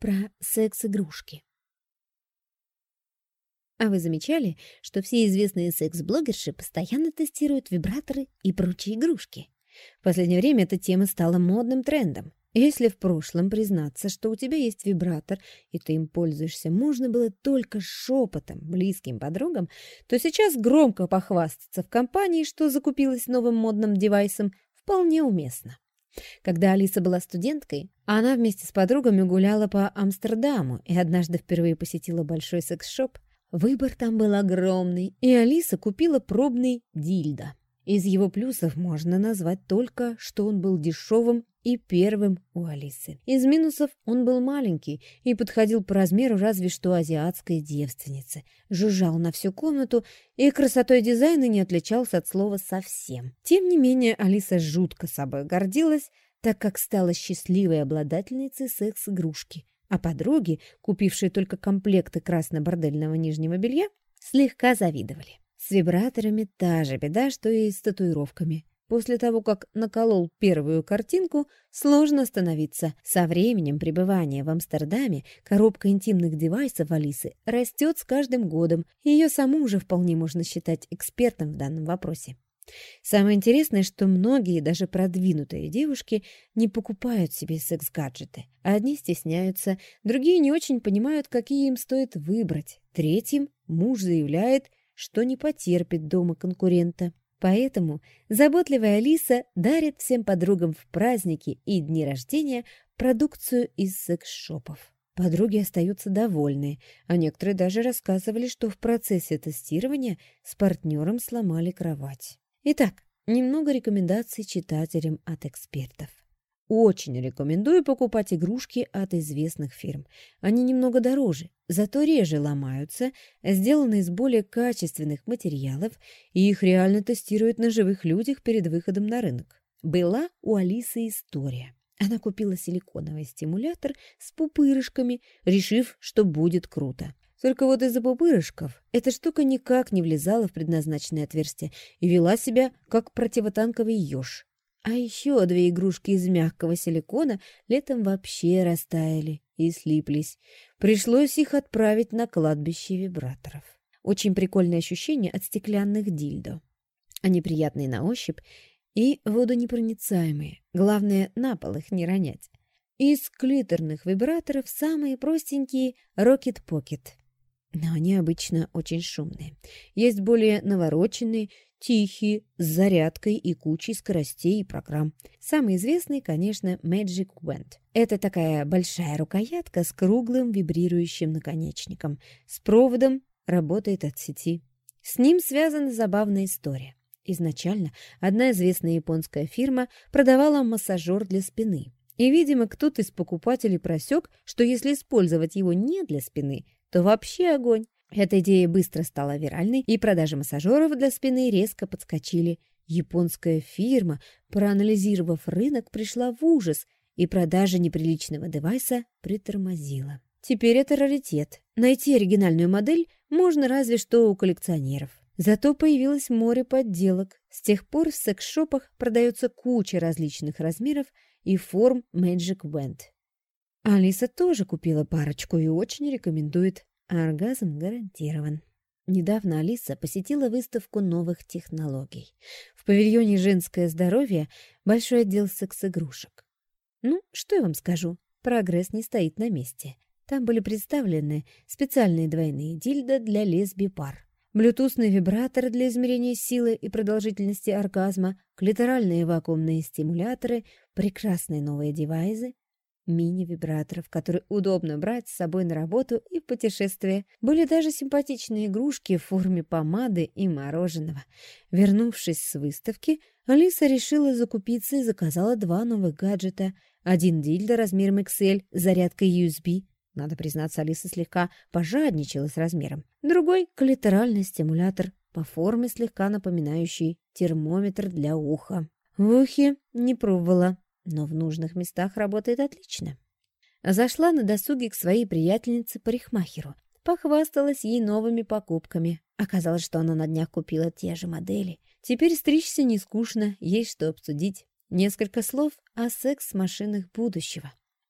про секс-игрушки. А вы замечали, что все известные секс-блогерши постоянно тестируют вибраторы и прочие игрушки? В последнее время эта тема стала модным трендом. Если в прошлом признаться, что у тебя есть вибратор, и ты им пользуешься, можно было только шепотом, близким подругам, то сейчас громко похвастаться в компании, что закупилась новым модным девайсом, вполне уместно. Когда Алиса была студенткой, она вместе с подругами гуляла по Амстердаму и однажды впервые посетила большой секс-шоп. Выбор там был огромный, и Алиса купила пробный дильдо. Из его плюсов можно назвать только, что он был дешевым и первым у Алисы. Из минусов он был маленький и подходил по размеру разве что азиатской девственнице. Жужжал на всю комнату и красотой дизайна не отличался от слова совсем. Тем не менее, Алиса жутко собой гордилась, так как стала счастливой обладательницей секс-игрушки. А подруги, купившие только комплекты красно-бордельного нижнего белья, слегка завидовали. С вибраторами та же беда, что и с татуировками. После того, как наколол первую картинку, сложно остановиться. Со временем пребывания в Амстердаме коробка интимных девайсов Алисы растет с каждым годом, и ее саму уже вполне можно считать экспертом в данном вопросе. Самое интересное, что многие, даже продвинутые девушки, не покупают себе секс-гаджеты. Одни стесняются, другие не очень понимают, какие им стоит выбрать. Третьим муж заявляет, что не потерпит дома конкурента. Поэтому заботливая Алиса дарит всем подругам в праздники и дни рождения продукцию из секс-шопов. Подруги остаются довольны, а некоторые даже рассказывали, что в процессе тестирования с партнером сломали кровать. Итак, немного рекомендаций читателям от экспертов. Очень рекомендую покупать игрушки от известных фирм. Они немного дороже, зато реже ломаются, сделаны из более качественных материалов, и их реально тестируют на живых людях перед выходом на рынок. Была у Алисы история. Она купила силиконовый стимулятор с пупырышками, решив, что будет круто. Только вот из-за пупырышков эта штука никак не влезала в предназначенное отверстие и вела себя как противотанковый еж. А еще две игрушки из мягкого силикона летом вообще растаяли и слиплись. Пришлось их отправить на кладбище вибраторов. Очень прикольное ощущение от стеклянных дильдо. Они приятные на ощупь и водонепроницаемые. Главное, на пол их не ронять. Из клиторных вибраторов самые простенькие Rocket Pocket. Но они обычно очень шумные. Есть более навороченные, тихие, с зарядкой и кучей скоростей и программ. Самый известный, конечно, Magic Wand. Это такая большая рукоятка с круглым вибрирующим наконечником. С проводом, работает от сети. С ним связана забавная история. Изначально одна известная японская фирма продавала массажер для спины. И, видимо, кто-то из покупателей просек, что если использовать его не для спины, то вообще огонь. Эта идея быстро стала виральной, и продажи массажеров для спины резко подскочили. Японская фирма, проанализировав рынок, пришла в ужас, и продажа неприличного девайса притормозила. Теперь это раритет. Найти оригинальную модель можно разве что у коллекционеров. Зато появилось море подделок. С тех пор в секс-шопах продается куча различных размеров и форм Magic Wand. Алиса тоже купила парочку и очень рекомендует. Оргазм гарантирован. Недавно Алиса посетила выставку новых технологий. В павильоне «Женское здоровье» большой отдел секс-игрушек. Ну, что я вам скажу, прогресс не стоит на месте. Там были представлены специальные двойные дильдо для лесби-пар, блютусный вибратор для измерения силы и продолжительности оргазма, клиторальные вакуумные стимуляторы, прекрасные новые девайсы, мини-вибраторов, которые удобно брать с собой на работу и в путешествие. Были даже симпатичные игрушки в форме помады и мороженого. Вернувшись с выставки, Алиса решила закупиться и заказала 2 новых гаджета. Один дильдо размером XL с зарядкой USB. Надо признаться, Алиса слегка пожадничала с размером. Другой — клиторальный стимулятор, по форме слегка напоминающий термометр для уха. В ухе не пробовала, но в нужных местах работает отлично. Зашла на досуге к своей приятельнице-парикмахеру. Похвасталась ей новыми покупками. Оказалось, что она на днях купила те же модели. Теперь стричься не скучно, есть что обсудить. Несколько слов о секс-машинах будущего.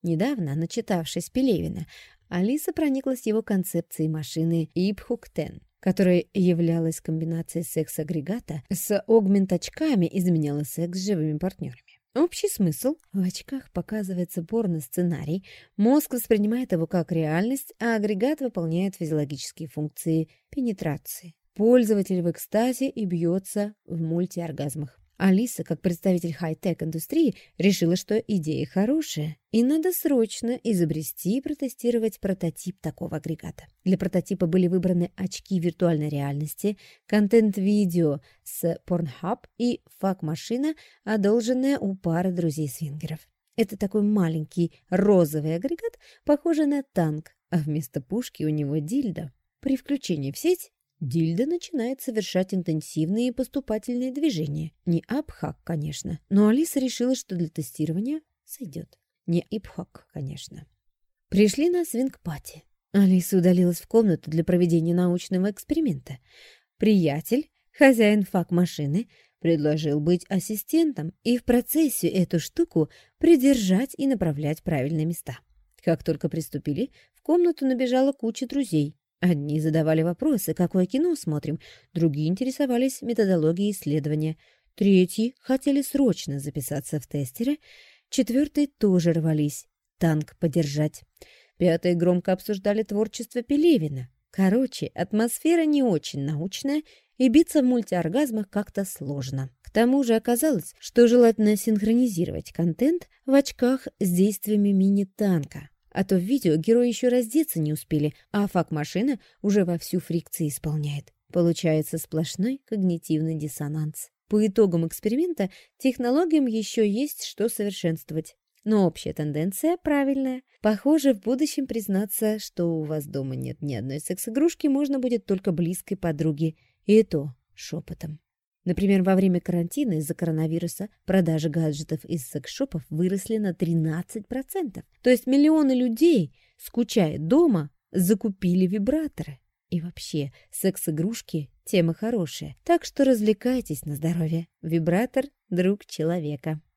Недавно, начитавшись Пелевина, Алиса прониклась его концепцией машины Ипхук-10, которая являлась комбинацией секс-агрегата с огмент-очками и заменяла секс с живыми партнерами. Общий смысл: в очках показывается порно-сценарий, мозг воспринимает его как реальность, а агрегат выполняет физиологические функции пенетрации. Пользователь в экстазе и бьется в мультиоргазмах. Алиса, как представитель хай-тек индустрии, решила, что идея хорошая, и надо срочно изобрести и протестировать прототип такого агрегата. Для прототипа были выбраны очки виртуальной реальности, контент-видео с Pornhub и фак-машина, одолженная у пары друзей-свингеров. Это такой маленький розовый агрегат, похожий на танк, а вместо пушки у него дильдо. При включении в сеть дильдо начинает совершать интенсивные поступательные движения. Не апхак, конечно, но Алиса решила, что для тестирования сойдет. Не ипхак, конечно. Пришли на свинг-пати. Алиса удалилась в комнату для проведения научного эксперимента. Приятель, хозяин фак-машины, предложил быть ассистентом и в процессе эту штуку придержать и направлять в правильные места. Как только приступили, в комнату набежала куча друзей. Одни задавали вопросы, какое кино смотрим, другие интересовались методологией исследования, третьи хотели срочно записаться в тестеры, четвертые тоже рвались танк подержать, пятые громко обсуждали творчество Пелевина. Короче, атмосфера не очень научная, и биться в мультиоргазмах как-то сложно. К тому же оказалось, что желательно синхронизировать контент в очках с действиями мини-танка. А то в видео герои еще раздеться не успели, а фак-машина уже вовсю фрикции исполняет. Получается сплошной когнитивный диссонанс. По итогам эксперимента технологиям еще есть что совершенствовать. Но общая тенденция правильная. Похоже, в будущем признаться, что у вас дома нет ни одной секс-игрушки, можно будет только близкой подруге. И то шепотом. Например, во время карантина из-за коронавируса продажи гаджетов из секс-шопов выросли на 13%. То есть миллионы людей, скучая дома, закупили вибраторы. И вообще, секс-игрушки – тема хорошая. Так что развлекайтесь на здоровье. Вибратор – друг человека.